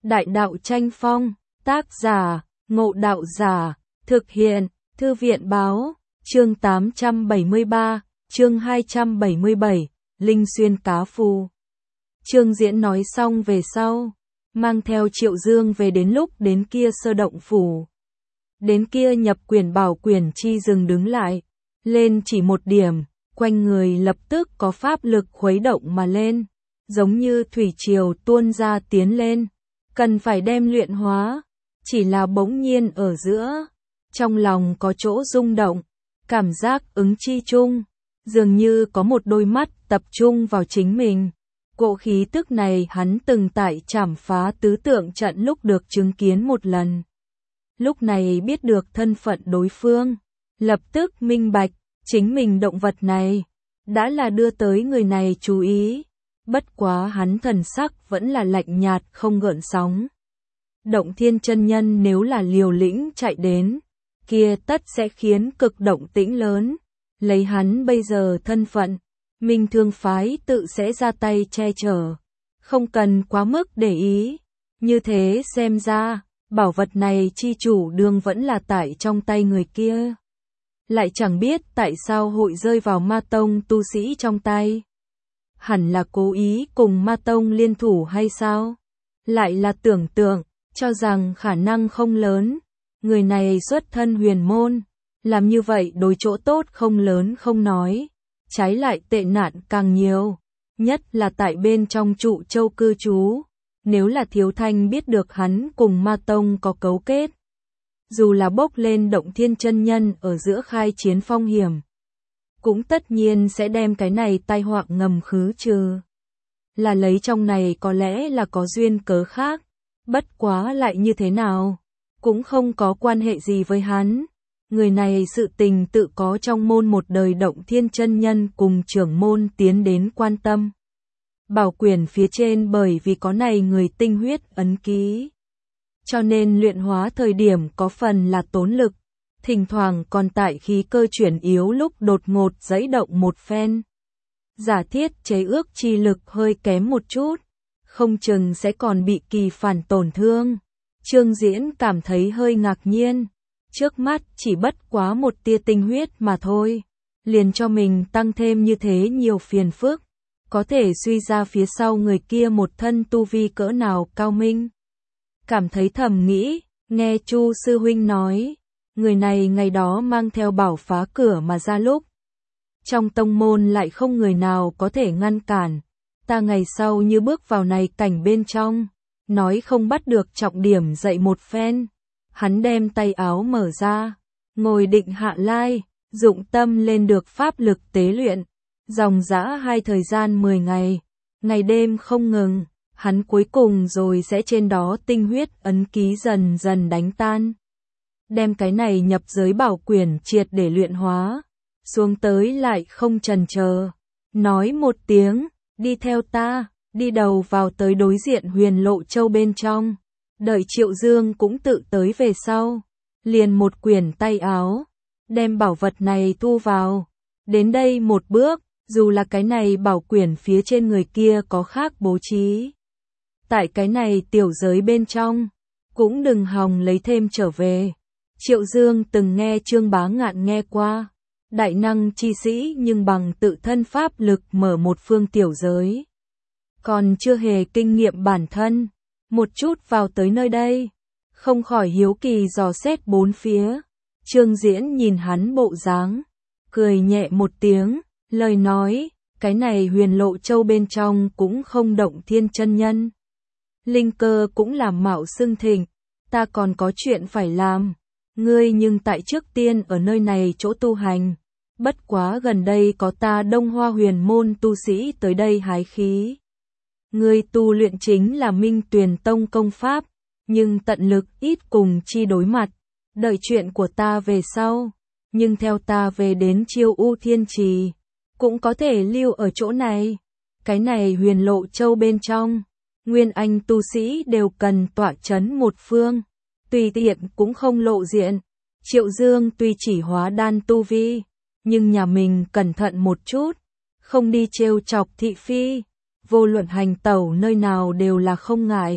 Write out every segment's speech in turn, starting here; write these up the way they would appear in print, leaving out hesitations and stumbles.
Đại đạo tranh phong, tác giả, Ngộ Đạo Giả, thực hiện, Thư viện báo, chương 873, chương 277, Linh Xuyên Cá Phù. Trương Diễn nói xong về sau, mang theo Triệu Dương về đến lúc đến kia sơ động phủ. Đến kia nhập quyển bảo quyển chi dừng đứng lại, lên chỉ một điểm, quanh người lập tức có pháp lực khuấy động mà lên, giống như thủy triều tuôn ra tiến lên, cần phải đem luyện hóa, chỉ là bỗng nhiên ở giữa, trong lòng có chỗ rung động, cảm giác ứng chi chung, dường như có một đôi mắt tập trung vào chính mình. Cỗ khí tức này hắn từng tại trảm phá tứ tượng trận lúc được chứng kiến một lần. Lúc này biết được thân phận đối phương, lập tức minh bạch, chính mình động vật này, đã là đưa tới người này chú ý. Bất quá hắn thần sắc vẫn là lạnh nhạt không gợn sóng. Động Thiên chân nhân nếu là liều lĩnh chạy đến, kia tất sẽ khiến cực động tĩnh lớn. Lấy hắn bây giờ thân phận, Minh Thương phái tự sẽ ra tay che chở, không cần quá mức để ý. Như thế xem ra, bảo vật này chi chủ đương vẫn là tại trong tay người kia. Lại chẳng biết tại sao hội rơi vào Ma Tông tu sĩ trong tay. Hẳn là cố ý cùng Ma Tông liên thủ hay sao? Lại là tưởng tượng, cho rằng khả năng không lớn. Người này xuất thân huyền môn, làm như vậy đối chỗ tốt không lớn không nói, trái lại tệ nạn càng nhiều, nhất là tại bên trong trụ châu cư trú. Nếu là Thiếu Thanh biết được hắn cùng Ma Tông có cấu kết, dù là bốc lên Động Thiên chân nhân ở giữa khai chiến phong hiểm, cũng tất nhiên sẽ đem cái này tai họa ngầm khứ trừ. Là lấy trong này có lẽ là có duyên cớ khác, bất quá lại như thế nào, cũng không có quan hệ gì với hắn. Người này sự tình tự có trong môn một đời Động Thiên chân nhân cùng trưởng môn tiến đến quan tâm. Bảo quyển phía trên bởi vì có này người tinh huyết ấn ký, cho nên luyện hóa thời điểm có phần là tốn lực, thỉnh thoảng còn tại khí cơ chuyển yếu lúc đột ngột giãy động một phen. Giả thiết chế ước chi lực hơi kém một chút, không chừng sẽ còn bị kỳ phản tổn thương. Trương Diễn cảm thấy hơi ngạc nhiên, trước mắt chỉ bất quá một tia tinh huyết mà thôi, liền cho mình tăng thêm như thế nhiều phiền phức, có thể suy ra phía sau người kia một thân tu vi cỡ nào cao minh. Cảm thấy thầm nghĩ, nghe Chu sư huynh nói, người này ngày đó mang theo bảo phá cửa mà ra lúc, trong tông môn lại không người nào có thể ngăn cản, ta ngày sau như bước vào này cảnh bên trong, nói không bắt được trọng điểm dậy một phen. Hắn đem tay áo mở ra, ngồi định hạ lai, dụng tâm lên được pháp lực tế luyện, dòng dã 2 thời gian 10 ngày, ngày đêm không ngừng, hắn cuối cùng rồi sẽ trên đó tinh huyết ấn ký dần dần đánh tan. Đem cái này nhập giới bảo quyển triệt để luyện hóa, xuống tới lại không chần chờ, nói một tiếng, đi theo ta, đi đầu vào tới đối diện Huyền Lộ Châu bên trong. Đợi Triệu Dương cũng tự tới về sau, liền một quyển tay áo, đem bảo vật này thu vào. Đến đây một bước, dù là cái này bảo quyển phía trên người kia có khác bố trí, tại cái này tiểu giới bên trong, cũng đừng hòng lấy thêm trở về. Triệu Dương từng nghe Trương Bá Ngạn nghe qua, đại năng chi sĩ nhưng bằng tự thân pháp lực mở một phương tiểu giới, còn chưa hề kinh nghiệm bản thân. Một chút vào tới nơi đây, không khỏi hiếu kỳ dò xét bốn phía. Trương Diễn nhìn hắn bộ dáng, cười nhẹ một tiếng, lời nói, cái này Huyền Lộ Châu bên trong cũng không Động Thiên chân nhân. Linh cơ cũng làm mạo xưng thịnh, ta còn có chuyện phải làm, ngươi nhưng tại trước tiên ở nơi này chỗ tu hành. Bất quá gần đây có ta Đông Hoa huyền môn tu sĩ tới đây hái khí. Ngươi tu luyện chính là Minh Tuyền Tông công pháp, nhưng tận lực ít cùng chi đối mặt, đợi chuyện của ta về sau, nhưng theo ta về đến Chiêu U Thiên Trì, cũng có thể lưu ở chỗ này. Cái này Huyền Lộ Châu bên trong, nguyên anh tu sĩ đều cần tọa chấn một phương, tùy tiện cũng không lộ diện. Triệu Dương tuy chỉ hóa đan tu vi, nhưng nhà mình cẩn thận một chút, không đi trêu chọc thị phi. Vô luận hành tẩu nơi nào đều là không ngại,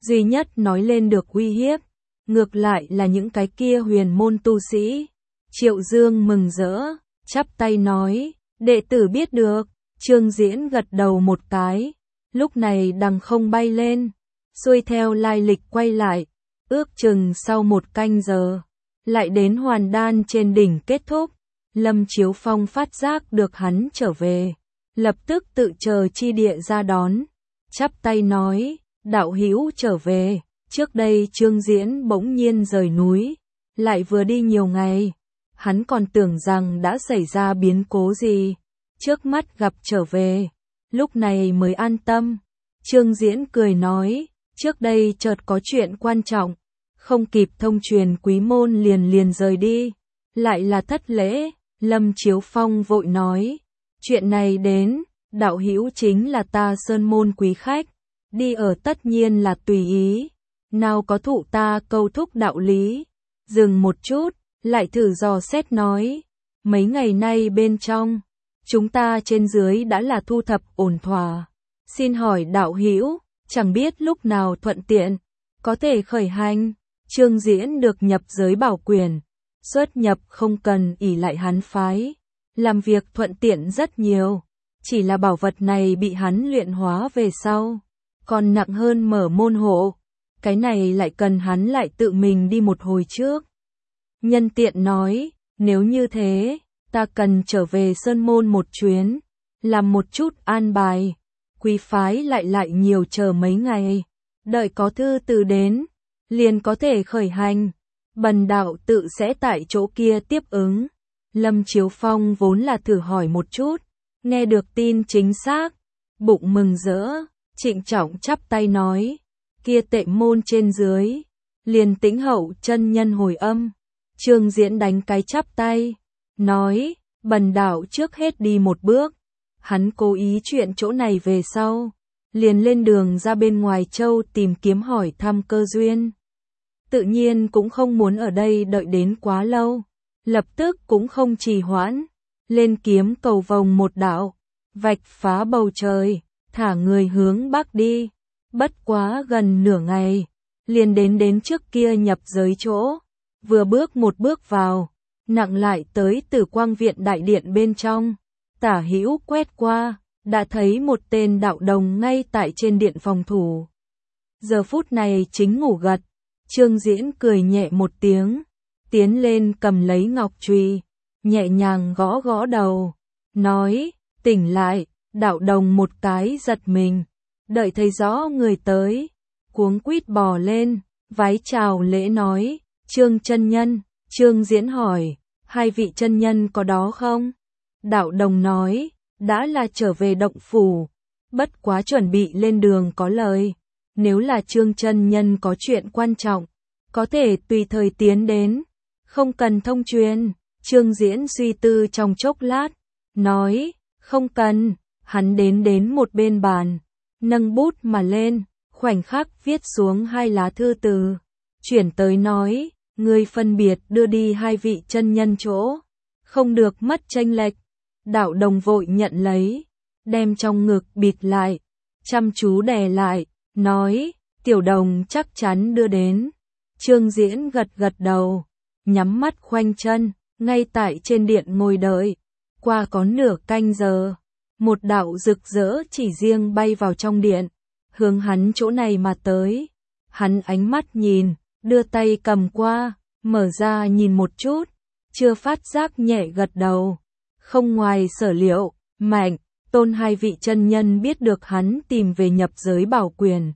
duy nhất nói lên được uy hiếp, ngược lại là những cái kia huyền môn tu sĩ. Triệu Dương mừng rỡ, chắp tay nói, đệ tử biết được. Trương Diễn gật đầu một cái, lúc này đằng không bay lên, xuôi theo lai lịch quay lại, ước chừng sau 1 canh giờ, lại đến hoàn đan trên đỉnh kết thúc. Lâm Chiếu Phong phát giác được hắn trở về, lập tức tự chờ chi địa ra đón, chắp tay nói, đạo hữu trở về. Trước đây Trương Diễn bỗng nhiên rời núi, lại vừa đi nhiều ngày, hắn còn tưởng rằng đã xảy ra biến cố gì, trước mắt gặp trở về, lúc này mới an tâm. Trương Diễn cười nói, trước đây chợt có chuyện quan trọng, không kịp thông truyền quý môn liền rời đi, lại là thất lễ. Lâm Chiếu Phong vội nói, chuyện này đến, đạo hữu chính là ta sơn môn quý khách, đi ở tất nhiên là tùy ý, nào có thụ ta câu thúc đạo lý. Dừng một chút, lại thử dò xét nói, mấy ngày nay bên trong, chúng ta trên dưới đã là thu thập ổn thỏa, xin hỏi đạo hữu, chẳng biết lúc nào thuận tiện, có thể khởi hành. Trương Diễn được nhập giới bảo quyền, xuất nhập không cần ỷ lại hắn phái, làm việc thuận tiện rất nhiều, chỉ là bảo vật này bị hắn luyện hóa về sau, còn nặng hơn mở môn hộ, cái này lại cần hắn lại tự mình đi một hồi trước. Nhân tiện nói, nếu như thế, ta cần trở về sơn môn một chuyến, làm một chút an bài, quý phái lại nhiều chờ mấy ngày, đợi có thư từ đến, liền có thể khởi hành. Bần đạo tự sẽ tại chỗ kia tiếp ứng. Lâm Chiếu Phong vốn là thử hỏi một chút, nghe được tin chính xác, bụng mừng rỡ, trịnh trọng chắp tay nói, kia tệ môn trên dưới, liền tĩnh hậu chân nhân hồi âm. Trương Diễn đánh cái chắp tay, nói, bần đạo trước hết đi một bước. Hắn cố ý chuyện chỗ này về sau, liền lên đường ra bên ngoài châu tìm kiếm hỏi thăm cơ duyên. Tự nhiên cũng không muốn ở đây đợi đến quá lâu, lập tức cũng không trì hoãn, lên kiếm cầu vồng một đạo, vạch phá bầu trời, thả người hướng bắc đi. Bất quá gần nửa ngày, liền đến trước kia nhập giới chỗ, vừa bước một bước vào, nặng lại tới Tử Quang Viện đại điện bên trong, tả hữu quét qua, đã thấy một tên đạo đồng ngay tại trên điện phòng thủ. Giờ phút này chính ngủ gật. Trương Diễn cười nhẹ một tiếng, tiến lên cầm lấy ngọc chùy, nhẹ nhàng gõ gõ đầu, nói, tỉnh lại. Đạo đồng một cái giật mình, đợi thấy rõ người tới, cuống quýt bò lên, vái chào lễ nói, Trương chân nhân. Trương Diễn hỏi, hai vị chân nhân có đó không? Đạo đồng nói, đã là trở về động phủ, bất quá chuẩn bị lên đường có lời. Nếu là Trương chân nhân có chuyện quan trọng, có thể tùy thời tiến đến, không cần thông truyền. Trương Diễn suy tư trong chốc lát, nói, không cần. Hắn đến một bên bàn, nâng bút mà lên, khoảnh khắc viết xuống 2 lá thư từ, chuyển tới nói, ngươi phân biệt đưa đi 2 vị chân nhân chỗ, không được mất chênh lệch. Đạo đồng vội nhận lấy, đem trong ngực bịt lại, chăm chú đè lại, nói, tiểu đồng chắc chắn đưa đến. Trương Diễn gật đầu, nhắm mắt khoanh chân, ngay tại trên điện ngồi đợi. Qua có nửa canh giờ, một đạo rực rỡ chỉ riêng bay vào trong điện, hướng hắn chỗ này mà tới. Hắn ánh mắt nhìn, đưa tay cầm qua, mở ra nhìn một chút, chưa phát giác nhẹ gật đầu. Không ngoài sở liệu, Mạnh, Tôn 2 vị chân nhân biết được hắn tìm về nhập giới bảo quyền,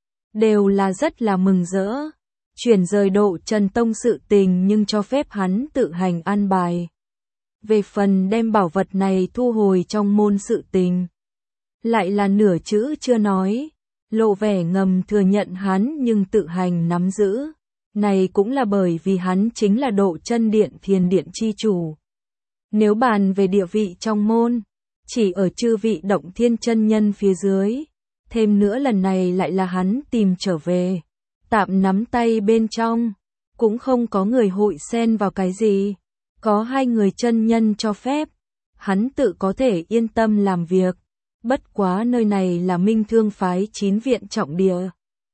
đều là rất là mừng rỡ. Chuyển rời Độ Trần Tông sự tình nhưng cho phép hắn tự hành an bài. Về phần đem bảo vật này thu hồi trong môn sự tình, lại là nửa chữ chưa nói, lộ vẻ ngầm thừa nhận hắn nhưng tự hành nắm giữ. Này cũng là bởi vì hắn chính là Độ Chân Điện Thiền Điện chi chủ. Nếu bàn về địa vị trong môn, chỉ ở chư vị Động Thiên chân nhân phía dưới, thêm nữa lần này lại là hắn tìm trở về, tạm nắm tay bên trong, cũng không có người hội xen vào cái gì. Có 2 người chân nhân cho phép, hắn tự có thể yên tâm làm việc. Bất quá nơi này là Minh Thương phái 9 viện trọng địa,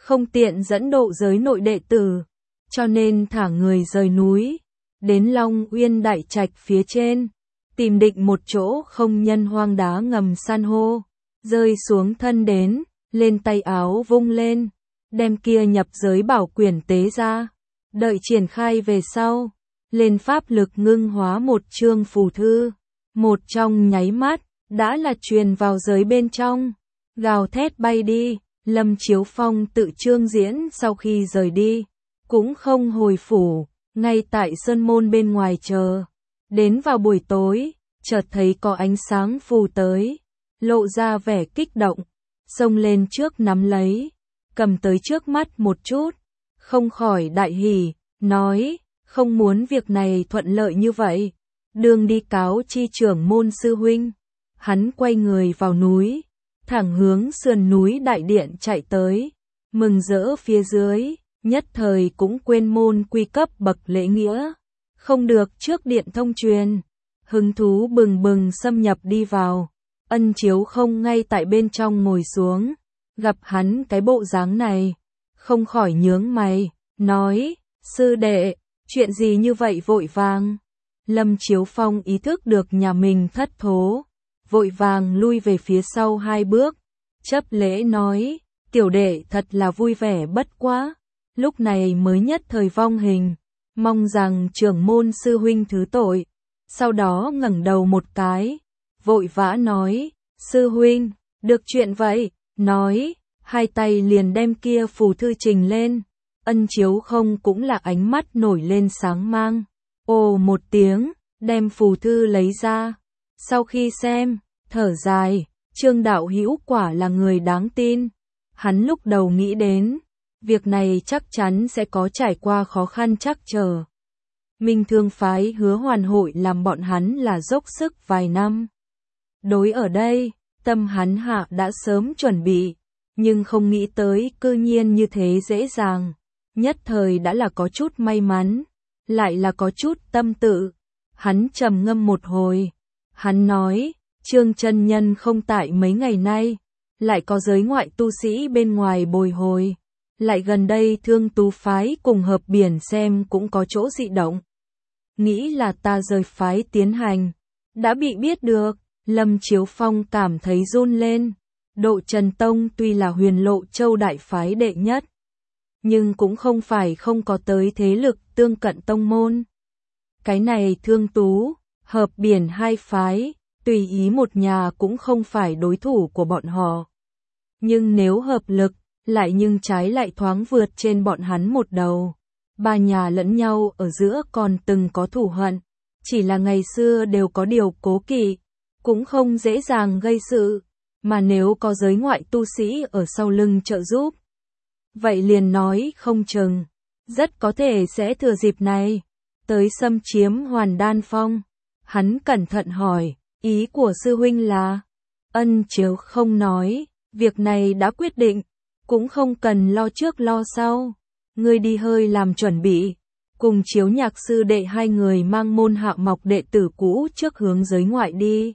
không tiện dẫn độ giới nội đệ tử, cho nên thả người rời núi, đến Long Uyên Đại Trạch phía trên, tìm định một chỗ không nhân hoang đá ngầm san hô, rơi xuống thân đến, lên tay áo vung lên, đem kia nhập giới bảo quyển tế ra, đợi triển khai về sau, lên pháp lực ngưng hóa một chương phù thư, một trong nháy mắt, đã là truyền vào giới bên trong, gào thét bay đi. Lâm Chiếu Phong tự chương diễn sau khi rời đi, cũng không hồi phủ, ngay tại sơn môn bên ngoài chờ. Đến vào buổi tối, chợt thấy có ánh sáng phù tới, lộ ra vẻ kích động, xông lên trước nắm lấy, cầm tới trước mắt một chút, không khỏi đại hỉ, nói, không muốn việc này thuận lợi như vậy, đường đi cáo chi trưởng môn sư huynh. Hắn quay người vào núi, thẳng hướng sườn núi đại điện chạy tới, mừng rỡ phía dưới, nhất thời cũng quên môn quy cấp bậc lễ nghĩa, không được trước điện thông truyền, hứng thú bừng bừng xâm nhập đi vào, Ân Chiếu Không ngay tại bên trong ngồi xuống, gặp hắn cái bộ dáng này, không khỏi nhướng mày, nói, sư đệ, chuyện gì như vậy vội vàng. Lâm Chiếu Phong ý thức được nhà mình thất thố, vội vàng lui về phía sau 2 bước, chấp lễ nói, tiểu đệ thật là vui vẻ bất quá, lúc này mới nhất thời vong hình, mong rằng trưởng môn sư huynh thứ tội. Sau đó ngẩng đầu một cái, vội vã nói, sư huynh, được chuyện vậy, nói, 2 tay liền đem kia phù thư trình lên, Ân Chiếu Không cũng là ánh mắt nổi lên sáng mang, ồ một tiếng, đem phù thư lấy ra, sau khi xem, thở dài, Trương đạo hữu quả là người đáng tin. Hắn lúc đầu nghĩ đến, việc này chắc chắn sẽ có trải qua khó khăn trắc trở. Minh Thương phái Hứa Hoàn hội làm bọn hắn là dốc sức vài năm. Đối ở đây, tâm hắn hạ đã sớm chuẩn bị, nhưng không nghĩ tới cư nhiên như thế dễ dàng. Nhất thời đã là có chút may mắn, lại là có chút tâm tự. Hắn trầm ngâm một hồi, hắn nói, Trương chân nhân không tại mấy ngày nay, lại có giới ngoại tu sĩ bên ngoài bồi hồi, lại gần đây Thương Tú phái cùng hợp biển xem cũng có chỗ dị động. Nghĩ là ta rời phái tiến hành, đã bị biết được, Lâm Chiếu Phong cảm thấy run lên. Độ Trần Tông tuy là Huyền Lộ Châu đại phái đệ nhất, nhưng cũng không phải không có tới thế lực tương cận tông môn. Cái này Thương Tú, hợp biển 2 phái, tùy ý một nhà cũng không phải đối thủ của bọn họ. Nhưng nếu hợp lực, lại nhưng trái lại thoáng vượt trên bọn hắn một đầu. 3 nhà lẫn nhau ở giữa còn từng có thù hận, chỉ là ngày xưa đều có điều cố kỵ, cũng không dễ dàng gây sự, mà nếu có giới ngoại tu sĩ ở sau lưng trợ giúp, vậy liền nói không chừng, rất có thể sẽ thừa dịp này, tới xâm chiếm Hoàn Đan Phong. Hắn cẩn thận hỏi, ý của sư huynh là, Ân Chiếu Không nói, việc này đã quyết định, cũng không cần lo trước lo sau, ngươi đi hơi làm chuẩn bị, cùng Chiếu Nhạc sư đệ 2 người mang môn hạ mọc đệ tử cũ trước hướng giới ngoại đi.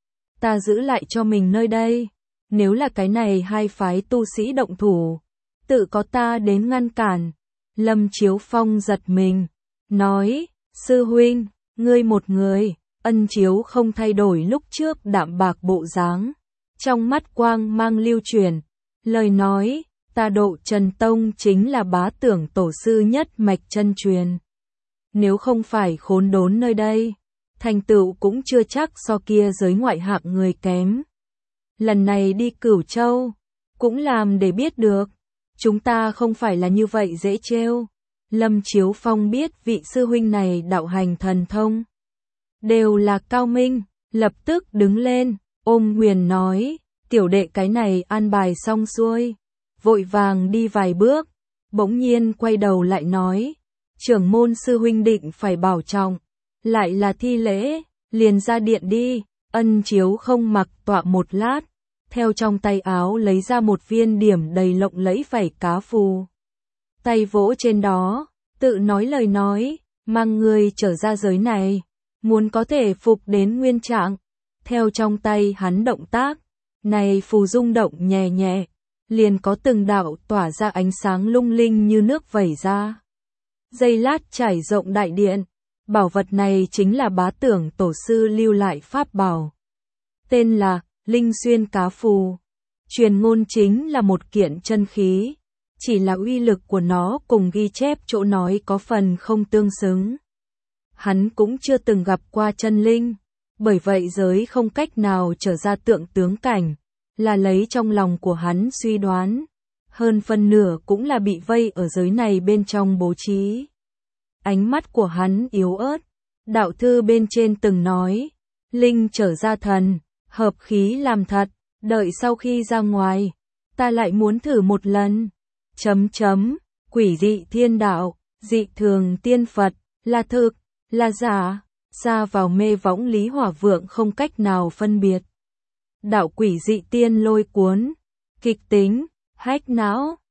Ta giữ lại cho mình nơi đây, nếu là cái này 2 phái tu sĩ động thủ, tự có ta đến ngăn cản. Lâm Chiếu Phong giật mình, nói, sư huynh, ngươi một người. Ân Chiếu Không thay đổi lúc trước đạm bạc bộ dáng, trong mắt quang mang lưu chuyển, lời nói, ta Độ Trần Tông chính là bá tưởng tổ sư nhất mạch chân truyền. Nếu không phải khốn đốn nơi đây, thành tựu cũng chưa chắc so kia giới ngoại hạng người kém. Lần này đi Cửu Châu, cũng làm để biết được, chúng ta không phải là như vậy dễ trêu. Lâm Chiếu Phong biết vị sư huynh này đạo hành thần thông đều là cao minh, lập tức đứng lên, ôm Huyền nói, tiểu đệ cái này an bài xong xuôi, vội vàng đi vài bước, bỗng nhiên quay đầu lại nói, trưởng môn sư huynh định phải bảo trọng, lại là thi lễ, liền ra điện đi. Ân Chiếu Không mặc tọa một lát, theo trong tay áo lấy ra một viên điểm đầy lộng lẫy vảy cá phù, tay vỗ trên đó, tự nói lời nói, mang người trở ra giới này, muốn có thể phục đến nguyên trạng. Theo trong tay hắn động tác, này phù rung động nhẹ nhẹ, liền có từng đạo tỏa ra ánh sáng lung linh như nước vẩy ra. Giây lát trải rộng đại điện, bảo vật này chính là bá tưởng tổ sư lưu lại pháp bảo. Tên là Linh Xuyên Cá Phù. Truyền ngôn chính là một kiện chân khí, chỉ là uy lực của nó cùng ghi chép chỗ nói có phần không tương xứng. Hắn cũng chưa từng gặp qua chân linh, bởi vậy giới không cách nào trở ra tượng tướng cảnh, là lấy trong lòng của hắn suy đoán. Hơn phân nửa cũng là bị vây ở giới này bên trong bố trí. Ánh mắt của hắn yếu ớt, đạo thư bên trên từng nói, linh trở ra thần, hợp khí làm thật, đợi sau khi ra ngoài, ta lại muốn thử một lần. Quỷ dị thiên đạo, dị thường tiên Phật, là thực, là giả, ra vào mê võng Lý Hỏa Vượng không cách nào phân biệt. Đạo quỷ dị tiên lôi cuốn, kịch tính, hách não,